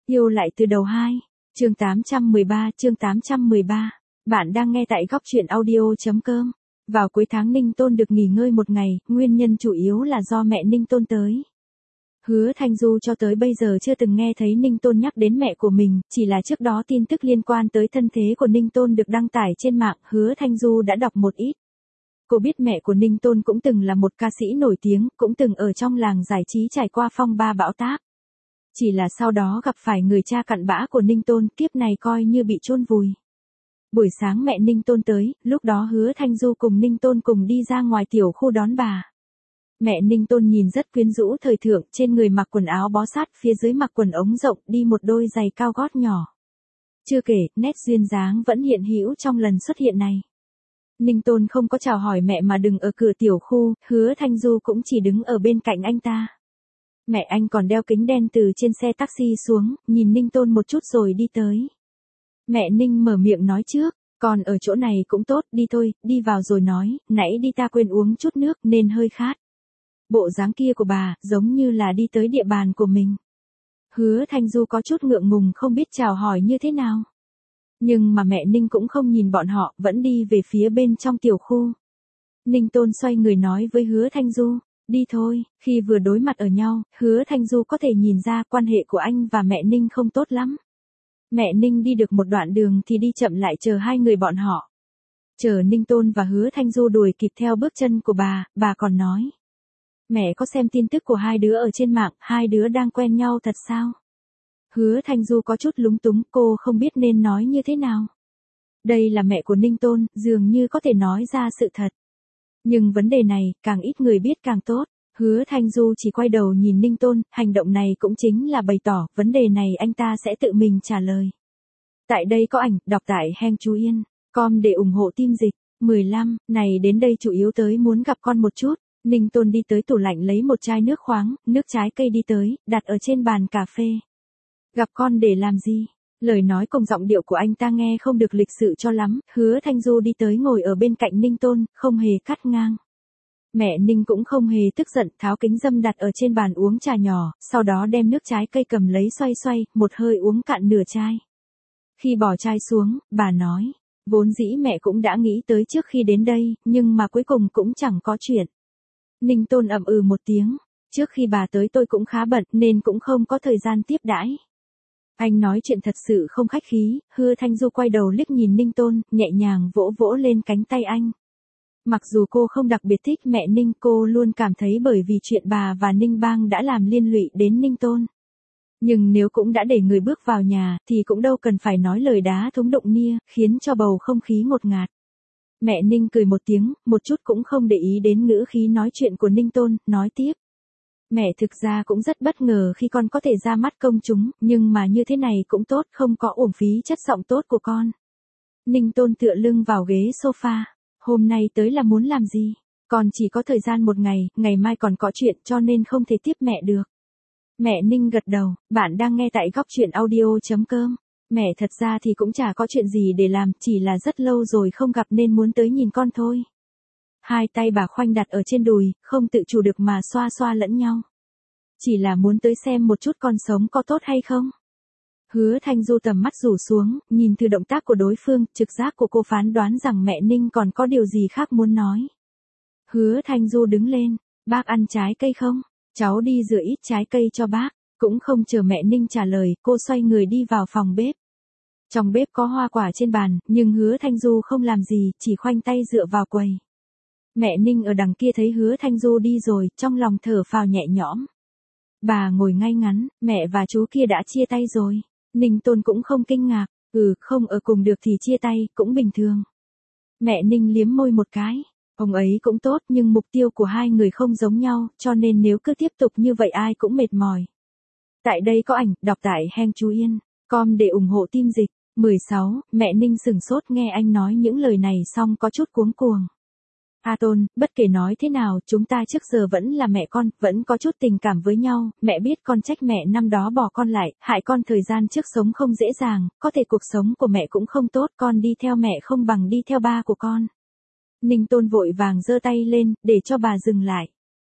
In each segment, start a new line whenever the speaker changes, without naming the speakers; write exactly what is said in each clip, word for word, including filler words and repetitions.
Yêu lại từ đầu hai. Chương tám trăm mười ba, chương tám trăm mười ba. Bạn đang nghe tại góc truyện audio.com. Vào cuối tháng Ninh Tôn được nghỉ ngơi một ngày, nguyên nhân chủ yếu là do mẹ Ninh Tôn tới. Hứa Thanh Du cho tới bây giờ chưa từng nghe thấy Ninh Tôn nhắc đến mẹ của mình, chỉ là trước đó tin tức liên quan tới thân thế của Ninh Tôn được đăng tải trên mạng, Hứa Thanh Du đã đọc một ít. Cô biết mẹ của Ninh Tôn cũng từng là một ca sĩ nổi tiếng, cũng từng ở trong làng giải trí trải qua phong ba bão táp. Chỉ là sau đó gặp phải người cha cặn bã của Ninh Tôn, kiếp này coi như bị chôn vùi. Buổi sáng mẹ Ninh Tôn tới, lúc đó Hứa Thanh Du cùng Ninh Tôn cùng đi ra ngoài tiểu khu đón bà. Mẹ Ninh Tôn nhìn rất quyến rũ thời thượng, trên người mặc quần áo bó sát, phía dưới mặc quần ống rộng, đi một đôi giày cao gót nhỏ. Chưa kể, nét duyên dáng vẫn hiện hữu trong lần xuất hiện này. Ninh Tôn không có chào hỏi mẹ mà đứng ở cửa tiểu khu, Hứa Thanh Du cũng chỉ đứng ở bên cạnh anh ta. Mẹ anh còn đeo kính đen từ trên xe taxi xuống, nhìn Ninh Tôn một chút rồi đi tới. Mẹ Ninh mở miệng nói trước, còn ở chỗ này cũng tốt, đi thôi, đi vào rồi nói, nãy đi ta quên uống chút nước nên hơi khát. Bộ dáng kia của bà, giống như là đi tới địa bàn của mình. Hứa Thanh Du có chút ngượng ngùng không biết chào hỏi như thế nào. Nhưng mà mẹ Ninh cũng không nhìn bọn họ, vẫn đi về phía bên trong tiểu khu. Ninh Tôn xoay người nói với Hứa Thanh Du, đi thôi, khi vừa đối mặt ở nhau, Hứa Thanh Du có thể nhìn ra quan hệ của anh và mẹ Ninh không tốt lắm. Mẹ Ninh đi được một đoạn đường thì đi chậm lại chờ hai người bọn họ. Chờ Ninh Tôn và Hứa Thanh Du đuổi kịp theo bước chân của bà, bà còn nói. Mẹ có xem tin tức của hai đứa ở trên mạng, hai đứa đang quen nhau thật sao? Hứa Thanh Du có chút lúng túng, cô không biết nên nói như thế nào. Đây là mẹ của Ninh Tôn, dường như có thể nói ra sự thật. Nhưng vấn đề này, càng ít người biết càng tốt. Hứa Thanh Du chỉ quay đầu nhìn Ninh Tôn, hành động này cũng chính là bày tỏ, vấn đề này anh ta sẽ tự mình trả lời. Tại đây có ảnh, đọc tại Heng Chú Yên, com để ủng hộ team dịch. mười lăm, này đến đây chủ yếu tới muốn gặp con một chút. Ninh Tôn đi tới tủ lạnh lấy một chai nước khoáng, nước trái cây đi tới, đặt ở trên bàn cà phê. Gặp con để làm gì? Lời nói cùng giọng điệu của anh ta nghe không được lịch sự cho lắm, Hứa Thanh Du đi tới ngồi ở bên cạnh Ninh Tôn, không hề cắt ngang. Mẹ Ninh cũng không hề tức giận, tháo kính dâm đặt ở trên bàn uống trà nhỏ, sau đó đem nước trái cây cầm lấy xoay xoay, một hơi uống cạn nửa chai. Khi bỏ chai xuống, bà nói, vốn dĩ mẹ cũng đã nghĩ tới trước khi đến đây, nhưng mà cuối cùng cũng chẳng có chuyện. Ninh Tôn ậm ừ một tiếng, trước khi bà tới tôi cũng khá bận nên cũng không có thời gian tiếp đãi. Anh nói chuyện thật sự không khách khí, Hứa Thanh Du quay đầu liếc nhìn Ninh Tôn, nhẹ nhàng vỗ vỗ lên cánh tay anh. Mặc dù cô không đặc biệt thích mẹ Ninh, cô luôn cảm thấy bởi vì chuyện bà và Ninh Bang đã làm liên lụy đến Ninh Tôn. Nhưng nếu cũng đã để người bước vào nhà, thì cũng đâu cần phải nói lời đá thúng đụng nia, khiến cho bầu không khí ngột ngạt. Mẹ Ninh cười một tiếng, một chút cũng không để ý đến ngữ khí nói chuyện của Ninh Tôn, nói tiếp. Mẹ thực ra cũng rất bất ngờ khi con có thể ra mắt công chúng, nhưng mà như thế này cũng tốt, không có uổng phí chất giọng tốt của con. Ninh Tôn tựa lưng vào ghế sofa. Hôm nay tới là muốn làm gì? Con chỉ có thời gian một ngày, ngày mai còn có chuyện cho nên không thể tiếp mẹ được. Mẹ Ninh gật đầu, bạn đang nghe tại góc truyện audio.com. Mẹ thật ra thì cũng chả có chuyện gì để làm, chỉ là rất lâu rồi không gặp nên muốn tới nhìn con thôi. Hai tay bà khoanh đặt ở trên đùi, không tự chủ được mà xoa xoa lẫn nhau. Chỉ là muốn tới xem một chút con sống có tốt hay không. Hứa Thanh Du tầm mắt rủ xuống, nhìn từ động tác của đối phương, trực giác của cô phán đoán rằng mẹ Ninh còn có điều gì khác muốn nói. Hứa Thanh Du đứng lên, bác ăn trái cây không? Cháu đi rửa ít trái cây cho bác. Cũng không chờ mẹ Ninh trả lời, cô xoay người đi vào phòng bếp. Trong bếp có hoa quả trên bàn, nhưng Hứa Thanh Du không làm gì, chỉ khoanh tay dựa vào quầy. Mẹ Ninh ở đằng kia thấy Hứa Thanh Du đi rồi, trong lòng thở phào nhẹ nhõm. Bà ngồi ngay ngắn, mẹ và chú kia đã chia tay rồi. Ninh Tôn cũng không kinh ngạc, ừ, không ở cùng được thì chia tay, cũng bình thường. Mẹ Ninh liếm môi một cái, ông ấy cũng tốt nhưng mục tiêu của hai người không giống nhau, cho nên nếu cứ tiếp tục như vậy ai cũng mệt mỏi. Tại đây có ảnh, đọc tại Heng Chú Yên, com để ủng hộ team dịch. mười sáu, mẹ Ninh sừng sốt nghe anh nói những lời này xong có chút cuống cuồng. A Tôn, bất kể nói thế nào, chúng ta trước giờ vẫn là mẹ con, vẫn có chút tình cảm với nhau, mẹ biết con trách mẹ năm đó bỏ con lại, hại con thời gian trước sống không dễ dàng, có thể cuộc sống của mẹ cũng không tốt, con đi theo mẹ không bằng đi theo ba của con. Ninh Tôn vội vàng giơ tay lên, để cho bà dừng lại.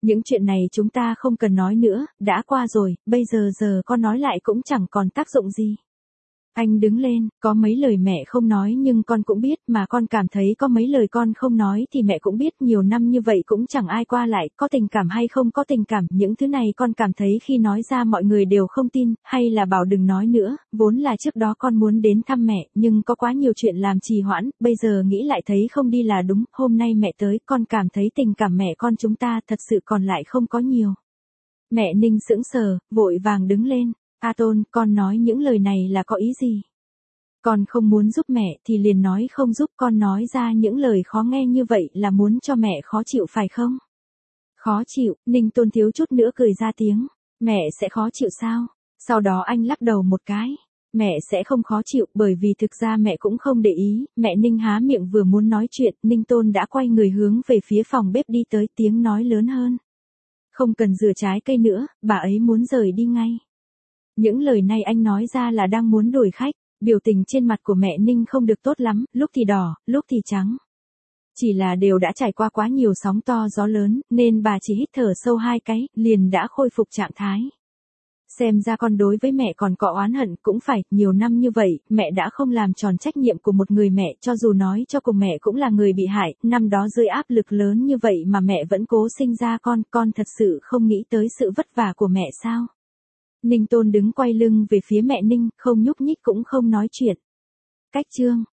Những chuyện này chúng ta không cần nói nữa, đã qua rồi, bây giờ giờ con nói lại cũng chẳng còn tác dụng gì. Anh đứng lên, có mấy lời mẹ không nói nhưng con cũng biết, mà con cảm thấy có mấy lời con không nói thì mẹ cũng biết, nhiều năm như vậy cũng chẳng ai qua lại, có tình cảm hay không có tình cảm, những thứ này con cảm thấy khi nói ra mọi người đều không tin, hay là bảo đừng nói nữa, vốn là trước đó con muốn đến thăm mẹ, nhưng có quá nhiều chuyện làm trì hoãn, bây giờ nghĩ lại thấy không đi là đúng, hôm nay mẹ tới, con cảm thấy tình cảm mẹ con chúng ta thật sự còn lại không có nhiều. Mẹ Ninh sững sờ, vội vàng đứng lên. A Tôn, con nói những lời này là có ý gì? Con không muốn giúp mẹ thì liền nói không giúp, con nói ra những lời khó nghe như vậy là muốn cho mẹ khó chịu phải không? Khó chịu, Ninh Tôn thiếu chút nữa cười ra tiếng. Mẹ sẽ khó chịu sao? Sau đó anh lắc đầu một cái. Mẹ sẽ không khó chịu bởi vì thực ra mẹ cũng không để ý, mẹ Ninh há miệng vừa muốn nói chuyện, Ninh Tôn đã quay người hướng về phía phòng bếp đi tới, tiếng nói lớn hơn. Không cần rửa trái cây nữa, bà ấy muốn rời đi ngay. Những lời này anh nói ra là đang muốn đuổi khách, biểu tình trên mặt của mẹ Ninh không được tốt lắm, lúc thì đỏ, lúc thì trắng. Chỉ là đều đã trải qua quá nhiều sóng to gió lớn, nên bà chỉ hít thở sâu hai cái, liền đã khôi phục trạng thái. Xem ra con đối với mẹ còn có oán hận cũng phải, nhiều năm như vậy, mẹ đã không làm tròn trách nhiệm của một người mẹ, cho dù nói cho cùng mẹ cũng là người bị hại, năm đó dưới áp lực lớn như vậy mà mẹ vẫn cố sinh ra con, con thật sự không nghĩ tới sự vất vả của mẹ sao? Ninh Tôn đứng quay lưng về phía mẹ Ninh, không nhúc nhích cũng không nói chuyện. Cách chương